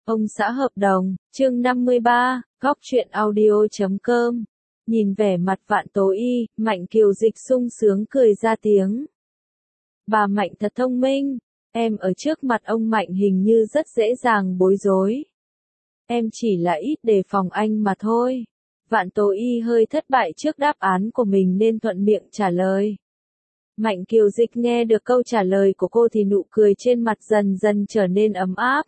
Ông xã hợp đồng, chương 53, góc truyện audio.com. Nhìn vẻ mặt Vạn Tố Y, Mạnh Kiều Dịch sung sướng cười ra tiếng. Bà Mạnh thật thông minh, em ở trước mặt ông Mạnh hình như rất dễ dàng bối rối. Em chỉ là ít đề phòng anh mà thôi. Vạn Tố Y hơi thất bại trước đáp án của mình nên thuận miệng trả lời. Mạnh Kiều Dịch nghe được câu trả lời của cô thì nụ cười trên mặt dần dần trở nên ấm áp.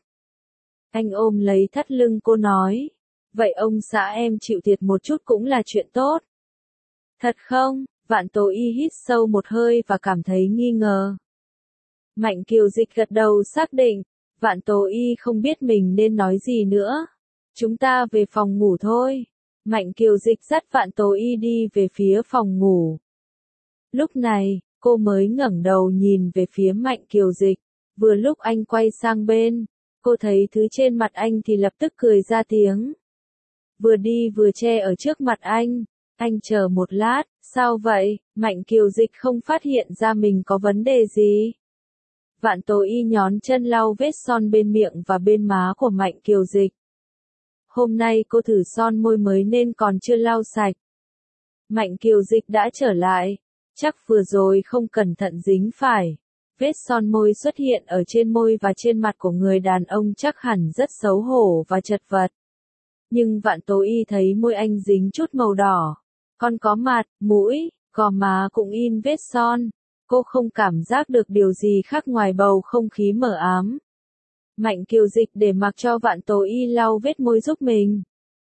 Anh ôm lấy thắt lưng cô nói, vậy ông xã em chịu thiệt một chút cũng là chuyện tốt. Thật không? Vạn Tố Y hít sâu một hơi và cảm thấy nghi ngờ. Mạnh Kiều Dịch gật đầu xác định, Vạn Tố Y không biết mình nên nói gì nữa. Chúng ta về phòng ngủ thôi. Mạnh Kiều Dịch dắt Vạn Tố Y đi về phía phòng ngủ. Lúc này, cô mới ngẩng đầu nhìn về phía Mạnh Kiều Dịch, vừa lúc anh quay sang bên. Cô thấy thứ trên mặt anh thì lập tức cười ra tiếng. Vừa đi vừa che ở trước mặt anh chờ một lát, sao vậy? Mạnh Kiều Dịch không phát hiện ra mình có vấn đề gì. Vạn Tố Y nhón chân lau vết son bên miệng và bên má của Mạnh Kiều Dịch. Hôm nay cô thử son môi mới nên còn chưa lau sạch. Mạnh Kiều Dịch đã trở lại, chắc vừa rồi không cẩn thận dính phải. Vết son môi xuất hiện ở trên môi và trên mặt của người đàn ông chắc hẳn rất xấu hổ và chật vật. Nhưng Vạn Tố Y thấy môi anh dính chút màu đỏ. Còn có mặt, mũi, gò má cũng in vết son. Cô không cảm giác được điều gì khác ngoài bầu không khí mờ ám. Mạnh Kiều Dịch để mặc cho Vạn Tố Y lau vết môi giúp mình.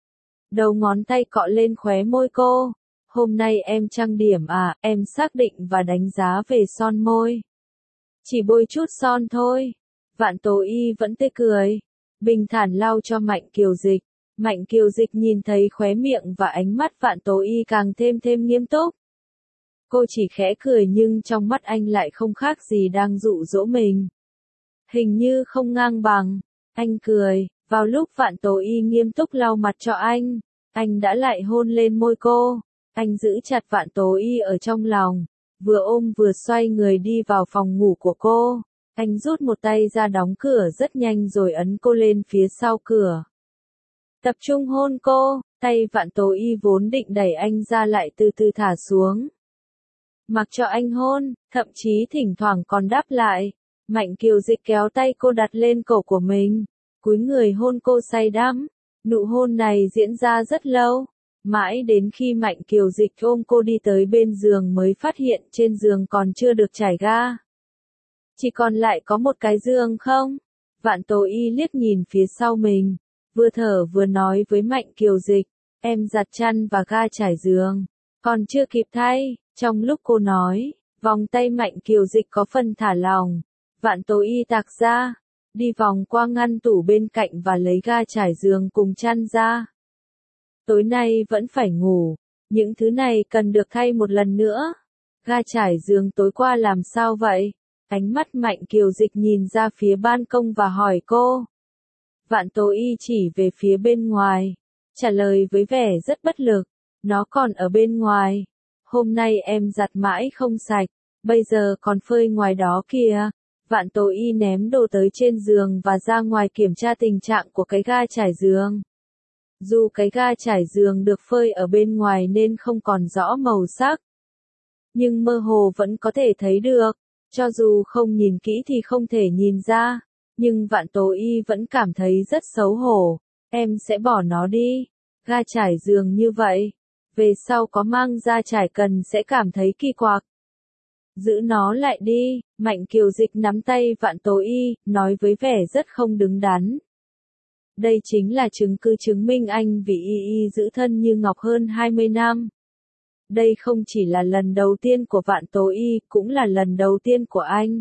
Đầu ngón tay cọ lên khóe môi cô. Hôm nay em trang điểm à, em xác định và đánh giá về son môi. Chỉ bôi chút son thôi. Vạn Tố Y vẫn tươi cười. Bình thản lau cho Mạnh Kiều Dịch. Mạnh Kiều Dịch nhìn thấy khóe miệng và ánh mắt Vạn Tố Y càng thêm nghiêm túc. Cô chỉ khẽ cười nhưng trong mắt anh lại không khác gì đang dụ dỗ mình. Hình như không ngang bằng. Anh cười. Vào lúc Vạn Tố Y nghiêm túc lau mặt cho anh đã lại hôn lên môi cô. Anh giữ chặt Vạn Tố Y ở trong lòng. Vừa ôm vừa xoay người đi vào phòng ngủ của cô. Anh rút một tay ra đóng cửa rất nhanh rồi ấn cô lên phía sau cửa. Tập trung hôn cô, tay Vạn Tố Y vốn định đẩy anh ra lại từ từ thả xuống. Mặc cho anh hôn, thậm chí thỉnh thoảng còn đáp lại. Mạnh Kiều Dịch kéo tay cô đặt lên cổ của mình, cúi người hôn cô say đắm. Nụ hôn này diễn ra rất lâu. Mãi đến khi Mạnh Kiều Dịch ôm cô đi tới bên giường mới phát hiện trên giường còn chưa được trải ga. Chỉ còn lại có một cái giường không? Vạn Tố Y liếc nhìn phía sau mình, vừa thở vừa nói với Mạnh Kiều Dịch, em giặt chăn và ga trải giường, còn chưa kịp thay. Trong lúc cô nói, vòng tay Mạnh Kiều Dịch có phần thả lỏng. Vạn Tố Y tạc ra, đi vòng qua ngăn tủ bên cạnh và lấy ga trải giường cùng chăn ra. Tối nay vẫn phải ngủ, những thứ này cần được thay một lần nữa. Ga trải giường tối qua làm sao vậy? Ánh mắt Mạnh Kiều Dịch nhìn ra phía ban công và hỏi cô. Vạn Tố Y chỉ về phía bên ngoài, trả lời với vẻ rất bất lực. Nó còn ở bên ngoài. Hôm nay em giặt mãi không sạch, bây giờ còn phơi ngoài đó kìa. Vạn Tố Y ném đồ tới trên giường và ra ngoài kiểm tra tình trạng của cái ga trải giường. Dù cái ga trải giường được phơi ở bên ngoài nên không còn rõ màu sắc, nhưng mơ hồ vẫn có thể thấy được. Cho dù không nhìn kỹ thì không thể nhìn ra, nhưng Vạn Tố Y vẫn cảm thấy rất xấu hổ. Em sẽ bỏ nó đi. Ga trải giường như vậy, về sau có mang ra trải cần sẽ cảm thấy kỳ quặc. Giữ nó lại đi. Mạnh Kiều Dịch nắm tay Vạn Tố Y, nói với vẻ rất không đứng đắn. Đây chính là chứng cứ chứng minh anh vì y giữ thân như ngọc hơn 20 năm. Đây không chỉ là lần đầu tiên của Vạn Tố Y, cũng là lần đầu tiên của anh.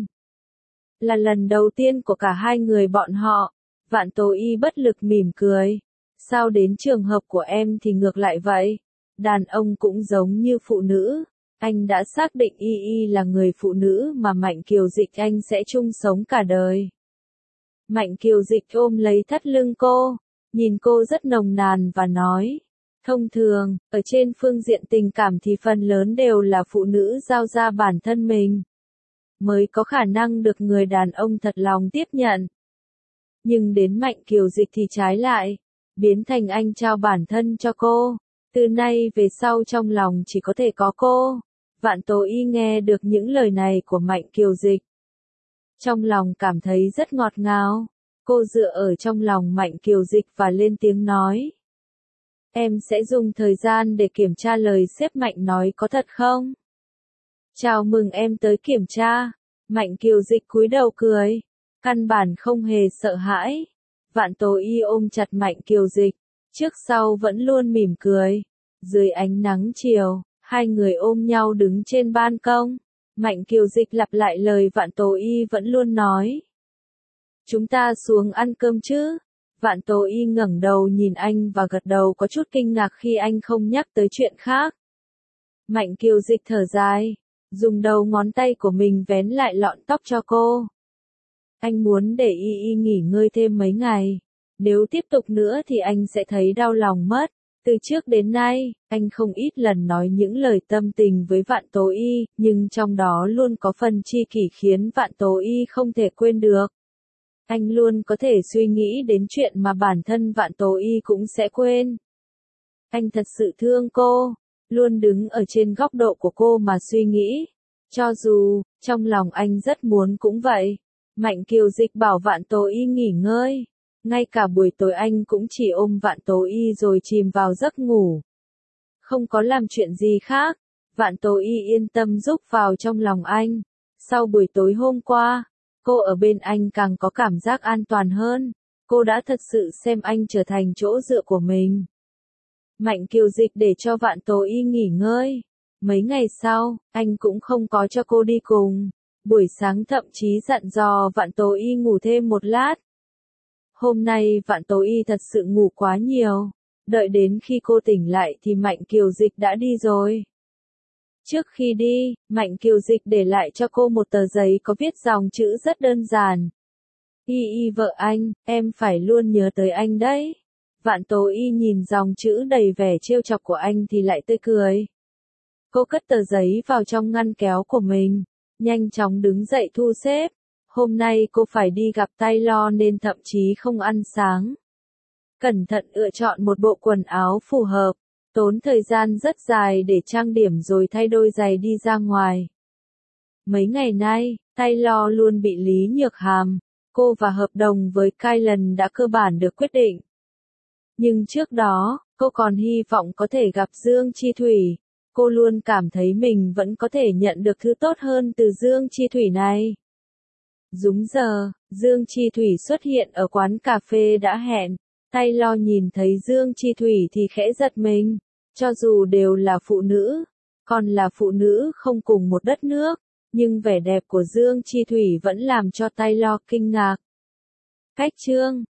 Là lần đầu tiên của cả hai người bọn họ. Vạn Tố Y bất lực mỉm cười. Sao đến trường hợp của em thì ngược lại vậy? Đàn ông cũng giống như phụ nữ. Anh đã xác định y là người phụ nữ mà Mạnh Kiều Dịch anh sẽ chung sống cả đời. Mạnh Kiều Dịch ôm lấy thắt lưng cô, nhìn cô rất nồng nàn và nói. Thông thường, ở trên phương diện tình cảm thì phần lớn đều là phụ nữ giao ra bản thân mình, mới có khả năng được người đàn ông thật lòng tiếp nhận. Nhưng đến Mạnh Kiều Dịch thì trái lại, biến thành anh trao bản thân cho cô. Từ nay về sau trong lòng chỉ có thể có cô. Vạn Tố Y nghe được những lời này của Mạnh Kiều Dịch. Trong lòng cảm thấy rất ngọt ngào. Cô dựa ở trong lòng Mạnh Kiều Dịch và lên tiếng nói. Em sẽ dùng thời gian để kiểm tra lời sếp Mạnh nói có thật không? Chào mừng em tới kiểm tra. Mạnh Kiều Dịch cúi đầu cười. Căn bản không hề sợ hãi. Vạn Tố Y ôm chặt Mạnh Kiều Dịch. Trước sau vẫn luôn mỉm cười. Dưới ánh nắng chiều, hai người ôm nhau đứng trên ban công. Mạnh Kiều Dịch lặp lại lời Vạn Tố Y vẫn luôn nói. Chúng ta xuống ăn cơm chứ? Vạn Tố Y ngẩng đầu nhìn anh và gật đầu có chút kinh ngạc khi anh không nhắc tới chuyện khác. Mạnh Kiều Dịch thở dài, dùng đầu ngón tay của mình vén lại lọn tóc cho cô. Anh muốn để Y nghỉ ngơi thêm mấy ngày. Nếu tiếp tục nữa thì anh sẽ thấy đau lòng mất. Từ trước đến nay, anh không ít lần nói những lời tâm tình với Vạn Tố Y, nhưng trong đó luôn có phần chi kỷ khiến Vạn Tố Y không thể quên được. Anh luôn có thể suy nghĩ đến chuyện mà bản thân Vạn Tố Y cũng sẽ quên. Anh thật sự thương cô, luôn đứng ở trên góc độ của cô mà suy nghĩ. Cho dù, trong lòng anh rất muốn cũng vậy. Mạnh Kiều Dịch bảo Vạn Tố Y nghỉ ngơi. Ngay cả buổi tối anh cũng chỉ ôm Vạn Tố Y rồi chìm vào giấc ngủ. Không có làm chuyện gì khác. Vạn Tố Y yên tâm rúc vào trong lòng anh. Sau buổi tối hôm qua, cô ở bên anh càng có cảm giác an toàn hơn. Cô đã thật sự xem anh trở thành chỗ dựa của mình. Mạnh Kiều Dịch để cho Vạn Tố Y nghỉ ngơi. Mấy ngày sau, anh cũng không có cho cô đi cùng. Buổi sáng thậm chí dặn dò Vạn Tố Y ngủ thêm một lát. Hôm nay Vạn Tố Y thật sự ngủ quá nhiều. Đợi đến khi cô tỉnh lại thì Mạnh Kiều Dịch đã đi rồi. Trước khi đi, Mạnh Kiều Dịch để lại cho cô một tờ giấy có viết dòng chữ rất đơn giản. Y vợ anh, em phải luôn nhớ tới anh đấy. Vạn Tố Y nhìn dòng chữ đầy vẻ trêu chọc của anh thì lại tươi cười. Cô cất tờ giấy vào trong ngăn kéo của mình, nhanh chóng đứng dậy thu xếp. Hôm nay cô phải đi gặp Taylor nên thậm chí không ăn sáng. Cẩn thận lựa chọn một bộ quần áo phù hợp, tốn thời gian rất dài để trang điểm rồi thay đôi giày đi ra ngoài. Mấy ngày nay, Taylor luôn bị Lý Nhược Hàm, cô và hợp đồng với Kylan đã cơ bản được quyết định. Nhưng trước đó, cô còn hy vọng có thể gặp Dương Chi Thủy. Cô luôn cảm thấy mình vẫn có thể nhận được thứ tốt hơn từ Dương Chi Thủy này. Đúng giờ, Dương Chi Thủy xuất hiện ở quán cà phê đã hẹn. Taylor nhìn thấy Dương Chi Thủy thì khẽ giật mình. Cho dù đều là phụ nữ, còn là phụ nữ không cùng một đất nước, nhưng vẻ đẹp của Dương Chi Thủy vẫn làm cho Taylor kinh ngạc. Cách chương